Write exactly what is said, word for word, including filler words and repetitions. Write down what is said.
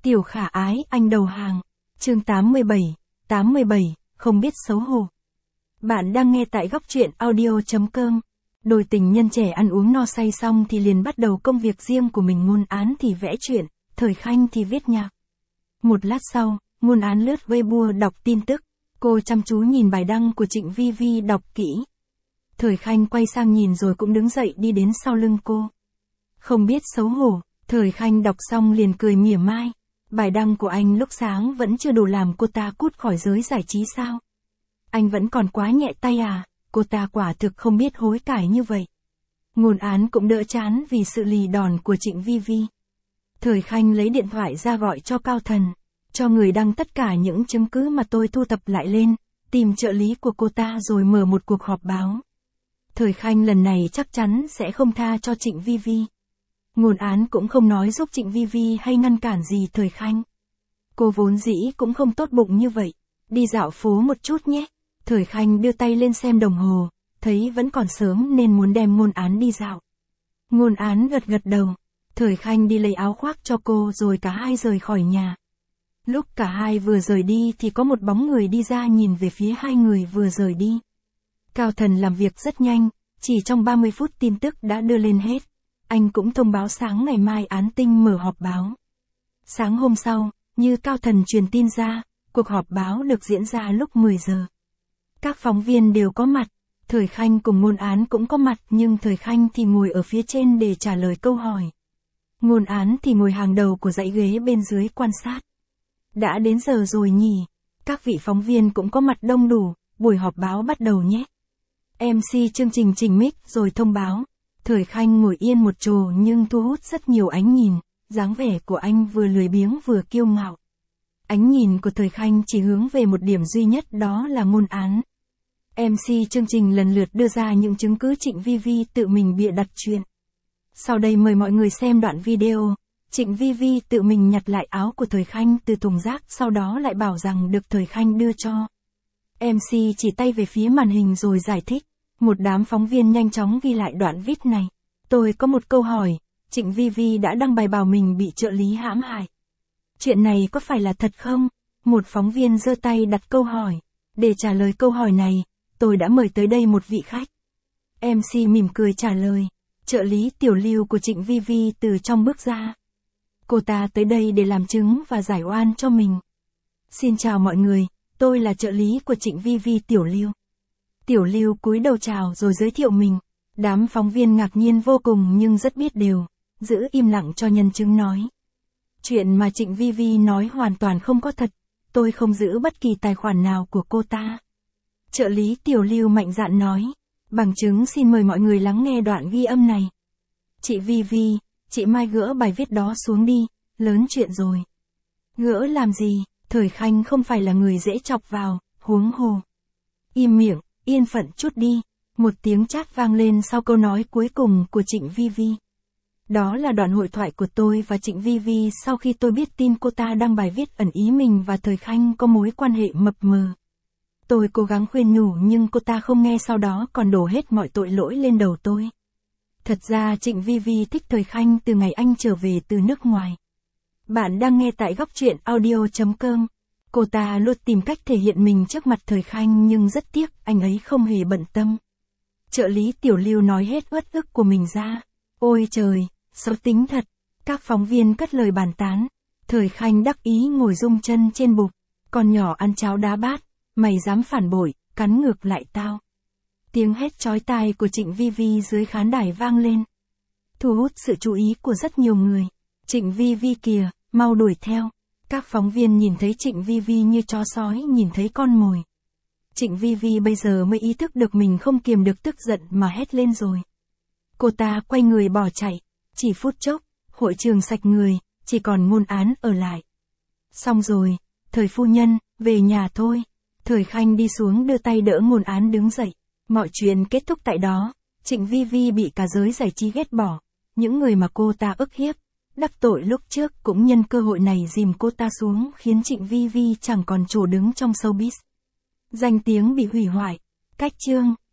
Tiểu khả ái, anh đầu hàng. Chương tám mươi bảy, tám mươi bảy, không biết xấu hổ. Bạn đang nghe tại góc truyện audio.com. Đôi tình nhân trẻ ăn uống no say xong thì liền bắt đầu công việc riêng của mình. Ngôn Án thì vẽ truyện, Thời Khanh thì viết nhạc. Một lát sau, Ngôn Án lướt Weibo đọc tin tức. Cô chăm chú nhìn bài đăng của Trịnh Vi Vi đọc kỹ. Thời Khanh quay sang nhìn rồi cũng đứng dậy đi đến sau lưng cô. Không biết xấu hổ, Thời Khanh đọc xong liền cười mỉa mai. Bài đăng của anh lúc sáng vẫn chưa đủ làm cô ta cút khỏi giới giải trí sao? Anh vẫn còn quá nhẹ tay à? Cô ta quả thực không biết hối cải như vậy. Ngôn Án cũng đỡ chán vì sự lì đòn của Trịnh Vi Vi. Thời Khanh lấy điện thoại ra gọi cho Cao Thần, cho người đăng tất cả những chứng cứ mà tôi thu thập lại lên, tìm trợ lý của cô ta rồi mở một cuộc họp báo. Thời Khanh lần này chắc chắn sẽ không tha cho Trịnh Vi Vi. Ngôn Án cũng không nói giúp Trịnh Vi Vi hay ngăn cản gì Thời Khanh. Cô vốn dĩ cũng không tốt bụng như vậy. Đi dạo phố một chút nhé. Thời Khanh đưa tay lên xem đồng hồ, thấy vẫn còn sớm nên muốn đem Ngôn Án đi dạo. Ngôn Án gật gật đầu. Thời Khanh đi lấy áo khoác cho cô rồi cả hai rời khỏi nhà. Lúc cả hai vừa rời đi thì có một bóng người đi ra nhìn về phía hai người vừa rời đi. Cao Thần làm việc rất nhanh, chỉ trong ba mươi phút tin tức đã đưa lên hết. Anh cũng thông báo sáng ngày mai Án Tinh mở họp báo. Sáng hôm sau, như Cao Thần truyền tin ra, cuộc họp báo được diễn ra lúc mười giờ. Các phóng viên đều có mặt, Thời Khanh cùng Ngôn Án cũng có mặt nhưng Thời Khanh thì ngồi ở phía trên để trả lời câu hỏi. Ngôn Án thì ngồi hàng đầu của dãy ghế bên dưới quan sát. Đã đến giờ rồi nhỉ? Các vị phóng viên cũng có mặt đông đủ, buổi họp báo bắt đầu nhé. em xê chương trình chỉnh mic rồi thông báo. Thời Khanh ngồi yên một chỗ nhưng thu hút rất nhiều ánh nhìn, dáng vẻ của anh vừa lười biếng vừa kiêu ngạo. Ánh nhìn của Thời Khanh chỉ hướng về một điểm duy nhất, đó là Ngôn Án. em xê chương trình lần lượt đưa ra những chứng cứ Trịnh Vi Vi tự mình bịa đặt chuyện. Sau đây mời mọi người xem đoạn video. Trịnh Vi Vi tự mình nhặt lại áo của Thời Khanh từ thùng rác, sau đó lại bảo rằng được Thời Khanh đưa cho. em xê chỉ tay về phía màn hình rồi giải thích. Một đám phóng viên nhanh chóng ghi lại đoạn viết này. Tôi có một câu hỏi, Trịnh Vi Vi đã đăng bài bảo mình bị trợ lý hãm hại. Chuyện này có phải là thật không? Một phóng viên giơ tay đặt câu hỏi. Để trả lời câu hỏi này, tôi đã mời tới đây một vị khách. em xê mỉm cười trả lời. Trợ lý Tiểu Lưu của Trịnh Vi Vi từ trong bước ra. Cô ta tới đây để làm chứng và giải oan cho mình. Xin chào mọi người, tôi là trợ lý của Trịnh Vi Vi, Tiểu Lưu. Tiểu Lưu cúi đầu chào rồi giới thiệu mình. Đám phóng viên ngạc nhiên vô cùng nhưng rất biết điều, giữ im lặng cho nhân chứng nói. Chuyện mà Trịnh Vi Vi nói hoàn toàn không có thật, tôi không giữ bất kỳ tài khoản nào của cô ta. Trợ lý Tiểu Lưu mạnh dạn nói. Bằng chứng xin mời mọi người lắng nghe đoạn ghi âm này. Chị Vi Vi, chị Mai gỡ bài viết đó xuống đi, lớn chuyện rồi. Gỡ làm gì? Thời Khanh không phải là người dễ chọc vào, huống hồ. Im miệng, yên phận chút đi. Một tiếng chát vang lên sau câu nói cuối cùng của Trịnh Vi Vi. Đó là đoạn hội thoại của tôi và Trịnh Vi Vi sau khi tôi biết tin cô ta đăng bài viết ẩn ý mình và Thời Khanh có mối quan hệ mập mờ. Tôi cố gắng khuyên nhủ nhưng cô ta không nghe, sau đó còn đổ hết mọi tội lỗi lên đầu tôi. Thật ra Trịnh Vi Vi thích Thời Khanh từ ngày anh trở về từ nước ngoài. Bạn đang nghe tại góc truyện audio.com. Cô ta luôn tìm cách thể hiện mình trước mặt Thời Khanh nhưng rất tiếc anh ấy không hề bận tâm. Trợ lý Tiểu Lưu nói hết uất ức của mình ra. Ôi trời, xấu tính thật. Các phóng viên cất lời bàn tán. Thời Khanh đắc ý ngồi rung chân trên bục. Con nhỏ ăn cháo đá bát. Mày dám phản bội, cắn ngược lại tao. Tiếng hét chói tai của Trịnh Vi Vi dưới khán đài vang lên, thu hút sự chú ý của rất nhiều người. Trịnh Vi Vi kìa, mau đuổi theo. Các phóng viên nhìn thấy Trịnh Vi Vi như chó sói nhìn thấy con mồi. Trịnh Vi Vi bây giờ mới ý thức được mình không kiềm được tức giận mà hét lên rồi. Cô ta quay người bỏ chạy. Chỉ phút chốc, hội trường sạch người, chỉ còn Ngôn Án ở lại. Xong rồi, Thời phu nhân, về nhà thôi. Thời Khanh đi xuống đưa tay đỡ Ngôn Án đứng dậy. Mọi chuyện kết thúc tại đó. Trịnh Vi Vi bị cả giới giải trí ghét bỏ. Những người mà cô ta ức hiếp, đắc tội lúc trước cũng nhân cơ hội này dìm cô ta xuống, khiến Trịnh Vi Vi chẳng còn chỗ đứng trong showbiz. Danh tiếng bị hủy hoại. Cách chương.